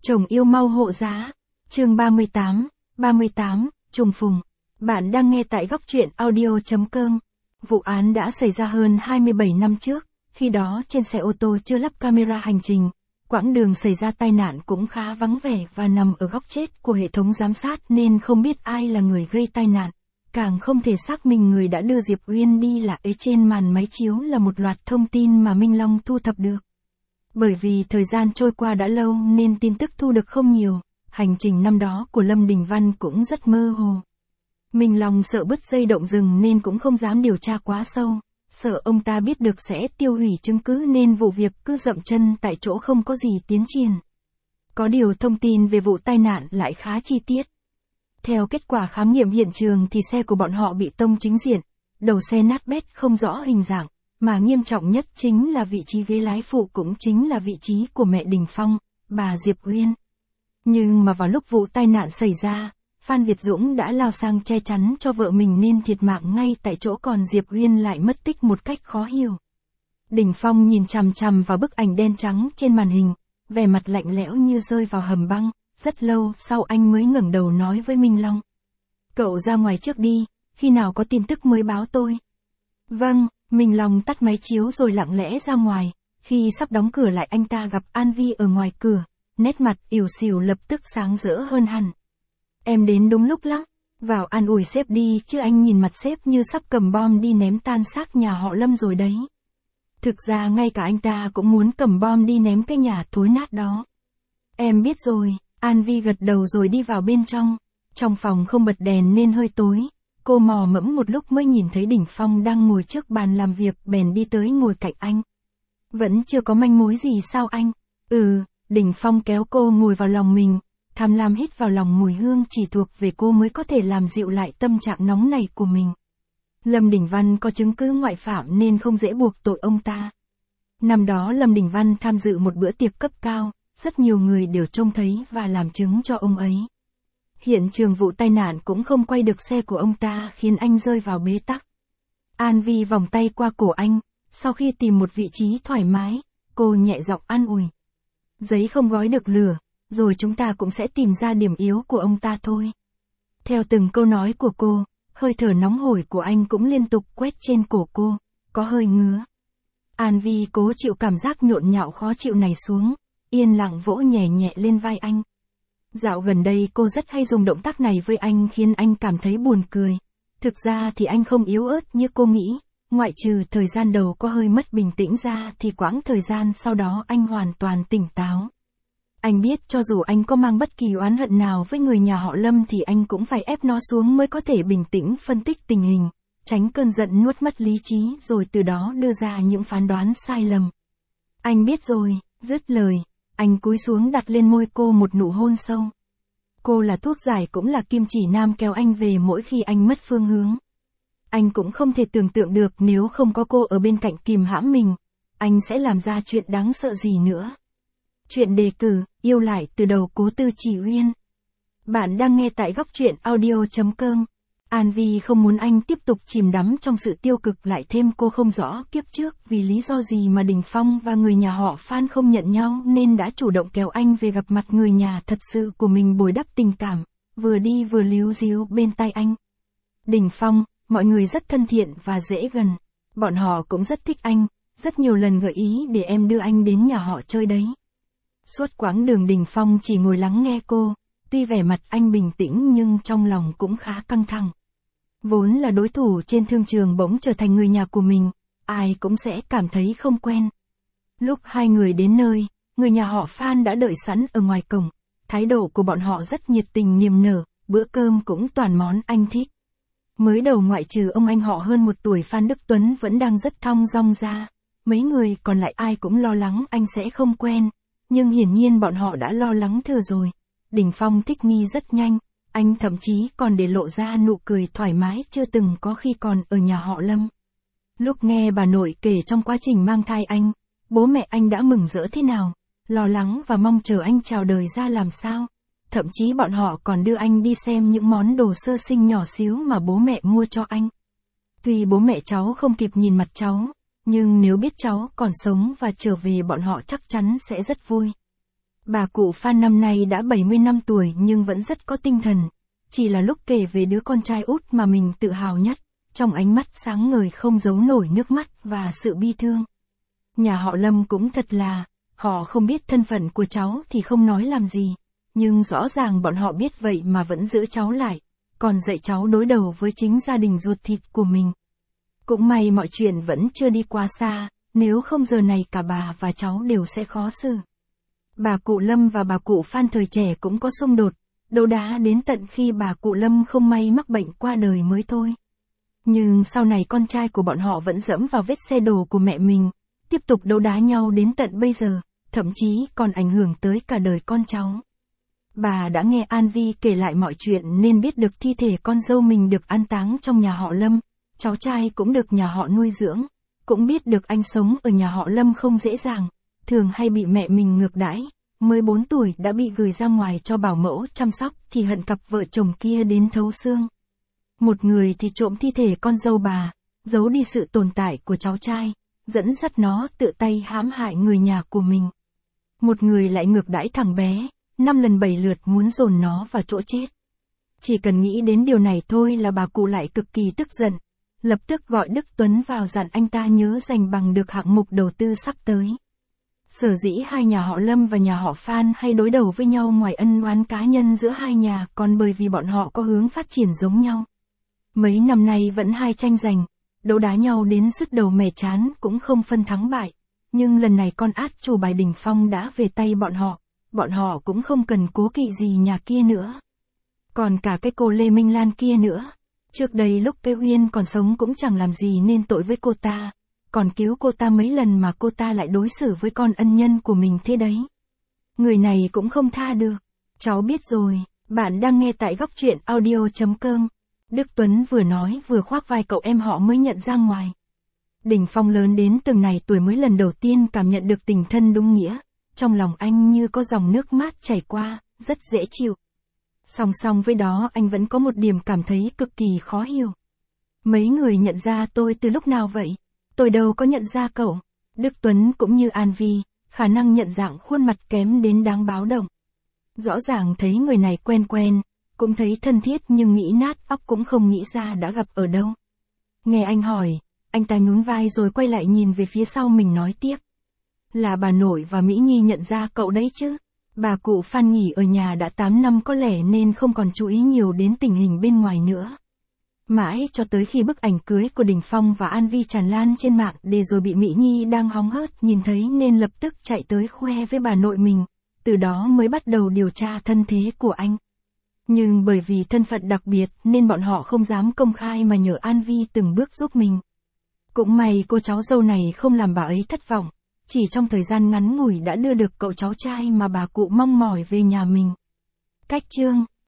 Chồng yêu mau hộ giá. Chương 38, trùng phùng. Bạn đang nghe tại góc truyện audio.com. Vụ án đã xảy ra hơn 27 năm trước, khi đó trên xe ô tô chưa lắp camera hành trình. Quãng đường xảy ra tai nạn cũng khá vắng vẻ và nằm ở góc chết của hệ thống giám sát nên không biết ai là người gây tai nạn. Càng không thể xác minh người đã đưa Diệp Uyên đi là ấy. Trên màn máy chiếu là một loạt thông tin mà Minh Long thu thập được. Bởi vì thời gian trôi qua đã lâu nên tin tức thu được không nhiều, hành trình năm đó của Lâm Đình Văn cũng rất mơ hồ. Minh Long sợ bứt dây động rừng nên cũng không dám điều tra quá sâu, sợ ông ta biết được sẽ tiêu hủy chứng cứ nên vụ việc cứ dậm chân tại chỗ không có gì tiến triển. Có điều thông tin về vụ tai nạn lại khá chi tiết. Theo kết quả khám nghiệm hiện trường thì xe của bọn họ bị tông chính diện, đầu xe nát bét không rõ hình dạng, mà nghiêm trọng nhất chính là vị trí ghế lái phụ cũng chính là vị trí của mẹ Đình Phong, bà Diệp Uyên. Nhưng mà vào lúc vụ tai nạn xảy ra, Phan Việt Dũng đã lao sang che chắn cho vợ mình nên thiệt mạng ngay tại chỗ, còn Diệp Uyên lại mất tích một cách khó hiểu. Đình Phong nhìn chằm chằm vào bức ảnh đen trắng trên màn hình, vẻ mặt lạnh lẽo như rơi vào hầm băng. Rất lâu sau anh mới ngẩng đầu nói với Minh Long: "Cậu ra ngoài trước đi, khi nào có tin tức mới báo tôi." "Vâng." Minh Long tắt máy chiếu rồi lặng lẽ ra ngoài. Khi sắp đóng cửa lại anh ta gặp An Vi ở ngoài cửa, nét mặt ỉu xìu lập tức sáng rỡ hơn hẳn. "Em đến đúng lúc lắm, vào an ủi sếp đi chứ anh nhìn mặt sếp như sắp cầm bom đi ném tan xác nhà họ Lâm rồi đấy." Thực ra ngay cả anh ta cũng muốn cầm bom đi ném cái nhà thối nát đó. "Em biết rồi." An Vi gật đầu rồi đi vào bên trong. Trong phòng không bật đèn nên hơi tối. Cô mò mẫm một lúc mới nhìn thấy Đình Phong đang ngồi trước bàn làm việc, bèn đi tới ngồi cạnh anh. "Vẫn chưa có manh mối gì sao anh?" "Ừ." Đình Phong kéo cô ngồi vào lòng mình, tham lam hít vào lòng mùi hương chỉ thuộc về cô mới có thể làm dịu lại tâm trạng nóng này của mình. Lâm Đình Văn có chứng cứ ngoại phạm nên không dễ buộc tội ông ta. Năm đó Lâm Đình Văn tham dự một bữa tiệc cấp cao, rất nhiều người đều trông thấy và làm chứng cho ông ấy. Hiện trường vụ tai nạn cũng không quay được xe của ông ta khiến anh rơi vào bế tắc. An Vi vòng tay qua cổ anh, sau khi tìm một vị trí thoải mái, cô nhẹ giọng an ủi: "Giấy không gói được lửa, rồi chúng ta cũng sẽ tìm ra điểm yếu của ông ta thôi." Theo từng câu nói của cô, hơi thở nóng hổi của anh cũng liên tục quét trên cổ cô, có hơi ngứa. An Vi cố chịu cảm giác nhộn nhạo khó chịu này xuống, yên lặng vỗ nhẹ nhẹ lên vai anh. Dạo gần đây cô rất hay dùng động tác này với anh khiến anh cảm thấy buồn cười. Thực ra thì anh không yếu ớt như cô nghĩ, ngoại trừ thời gian đầu có hơi mất bình tĩnh ra thì quãng thời gian sau đó anh hoàn toàn tỉnh táo. Anh biết cho dù anh có mang bất kỳ oán hận nào với người nhà họ Lâm thì anh cũng phải ép nó xuống mới có thể bình tĩnh phân tích tình hình, tránh cơn giận nuốt mất lý trí rồi từ đó đưa ra những phán đoán sai lầm. "Anh biết rồi." Dứt lời, anh cúi xuống đặt lên môi cô một nụ hôn sâu. Cô là thuốc giải cũng là kim chỉ nam kéo anh về mỗi khi anh mất phương hướng. Anh cũng không thể tưởng tượng được nếu không có cô ở bên cạnh kìm hãm mình, anh sẽ làm ra chuyện đáng sợ gì nữa. Chuyện đề cử, yêu lại từ đầu Cố Tư Chỉ Uyên. Bạn đang nghe tại góc truyện audio.com. An Vi không muốn anh tiếp tục chìm đắm trong sự tiêu cực, lại thêm cô không rõ kiếp trước vì lý do gì mà Đình Phong và người nhà họ Phan không nhận nhau nên đã chủ động kéo anh về gặp mặt người nhà thật sự của mình bồi đắp tình cảm, vừa đi vừa líu ríu bên tai anh. "Đình Phong, mọi người rất thân thiện và dễ gần. Bọn họ cũng rất thích anh, rất nhiều lần gợi ý để em đưa anh đến nhà họ chơi đấy." Suốt quãng đường Đình Phong chỉ ngồi lắng nghe cô. Tuy vẻ mặt anh bình tĩnh nhưng trong lòng cũng khá căng thẳng. Vốn là đối thủ trên thương trường bỗng trở thành người nhà của mình, ai cũng sẽ cảm thấy không quen. Lúc hai người đến nơi, người nhà họ Phan đã đợi sẵn ở ngoài cổng. Thái độ của bọn họ rất nhiệt tình niềm nở, bữa cơm cũng toàn món anh thích. Mới đầu ngoại trừ ông anh họ hơn một tuổi Phan Đức Tuấn vẫn đang rất thong dong ra. Mấy người còn lại ai cũng lo lắng anh sẽ không quen, nhưng hiển nhiên bọn họ đã lo lắng thừa rồi. Đình Phong thích nghi rất nhanh, anh thậm chí còn để lộ ra nụ cười thoải mái chưa từng có khi còn ở nhà họ Lâm. Lúc nghe bà nội kể trong quá trình mang thai anh, bố mẹ anh đã mừng rỡ thế nào, lo lắng và mong chờ anh chào đời ra làm sao. Thậm chí bọn họ còn đưa anh đi xem những món đồ sơ sinh nhỏ xíu mà bố mẹ mua cho anh. Tuy bố mẹ cháu không kịp nhìn mặt cháu, nhưng nếu biết cháu còn sống và trở về bọn họ chắc chắn sẽ rất vui. Bà cụ Phan năm nay đã 70 năm tuổi nhưng vẫn rất có tinh thần. Chỉ là lúc kể về đứa con trai út mà mình tự hào nhất, trong ánh mắt sáng ngời không giấu nổi nước mắt và sự bi thương. Nhà họ Lâm cũng thật là, họ không biết thân phận của cháu thì không nói làm gì, nhưng rõ ràng bọn họ biết vậy mà vẫn giữ cháu lại, còn dạy cháu đối đầu với chính gia đình ruột thịt của mình. Cũng may mọi chuyện vẫn chưa đi quá xa, nếu không giờ này cả bà và cháu đều sẽ khó xử. Bà cụ Lâm và bà cụ Phan thời trẻ cũng có xung đột, đấu đá đến tận khi bà cụ Lâm không may mắc bệnh qua đời mới thôi. Nhưng sau này con trai của bọn họ vẫn dẫm vào vết xe đổ của mẹ mình, tiếp tục đấu đá nhau đến tận bây giờ, thậm chí còn ảnh hưởng tới cả đời con cháu. Bà đã nghe An Vi kể lại mọi chuyện nên biết được thi thể con dâu mình được an táng trong nhà họ Lâm, cháu trai cũng được nhà họ nuôi dưỡng, cũng biết được anh sống ở nhà họ Lâm không dễ dàng, thường hay bị mẹ mình ngược đãi, mới 4 tuổi đã bị gửi ra ngoài cho bảo mẫu chăm sóc thì hận cặp vợ chồng kia đến thấu xương. Một người thì trộm thi thể con dâu bà, giấu đi sự tồn tại của cháu trai, dẫn dắt nó tự tay hãm hại người nhà của mình. Một người lại ngược đãi thằng bé, 5 lần 7 lượt muốn dồn nó vào chỗ chết. Chỉ cần nghĩ đến điều này thôi là bà cụ lại cực kỳ tức giận, lập tức gọi Đức Tuấn vào dặn anh ta nhớ giành bằng được hạng mục đầu tư sắp tới. Sở dĩ hai nhà họ Lâm và nhà họ Phan hay đối đầu với nhau ngoài ân oán cá nhân giữa hai nhà còn bởi vì bọn họ có hướng phát triển giống nhau. Mấy năm nay vẫn hay tranh giành, đấu đá nhau đến sứt đầu mẻ chán cũng không phân thắng bại. Nhưng lần này con át chủ bài Đình Phong đã về tay bọn họ cũng không cần cố kỵ gì nhà kia nữa. Còn cả cái cô Lê Minh Lan kia nữa. Trước đây lúc cái Huyên còn sống cũng chẳng làm gì nên tội với cô ta, còn cứu cô ta mấy lần mà cô ta lại đối xử với con ân nhân của mình thế đấy. Người này cũng không tha được. Cháu biết rồi, bạn đang nghe tại góc truyện audio.com. Đức Tuấn vừa nói vừa khoác vai cậu em họ mới nhận ra ngoài. Đình Phong lớn đến từng này tuổi mới lần đầu tiên cảm nhận được tình thân đúng nghĩa, trong lòng anh như có dòng nước mát chảy qua, rất dễ chịu. Song song với đó anh vẫn có một điểm cảm thấy cực kỳ khó hiểu. Mấy người nhận ra tôi từ lúc nào vậy? Tôi đâu có nhận ra cậu. Đức Tuấn cũng như An Vi, khả năng nhận dạng khuôn mặt kém đến đáng báo động. Rõ ràng thấy người này quen quen, cũng thấy thân thiết nhưng nghĩ nát óc cũng không nghĩ ra đã gặp ở đâu. Nghe anh hỏi, anh ta nhún vai rồi quay lại nhìn về phía sau mình nói tiếp. Là bà nội và Mỹ Nhi nhận ra cậu đấy chứ. Bà cụ Phan nghỉ ở nhà đã 8 năm có lẽ nên không còn chú ý nhiều đến tình hình bên ngoài nữa. Mãi cho tới khi bức ảnh cưới của Đình Phong và An Vi tràn lan trên mạng để rồi bị Mỹ Nhi đang hóng hớt nhìn thấy nên lập tức chạy tới khoe với bà nội mình, từ đó mới bắt đầu điều tra thân thế của anh. Nhưng bởi vì thân phận đặc biệt nên bọn họ không dám công khai mà nhờ An Vi từng bước giúp mình. Cũng may cô cháu dâu này không làm bà ấy thất vọng, chỉ trong thời gian ngắn ngủi đã đưa được cậu cháu trai mà bà cụ mong mỏi về nhà mình. Cách chương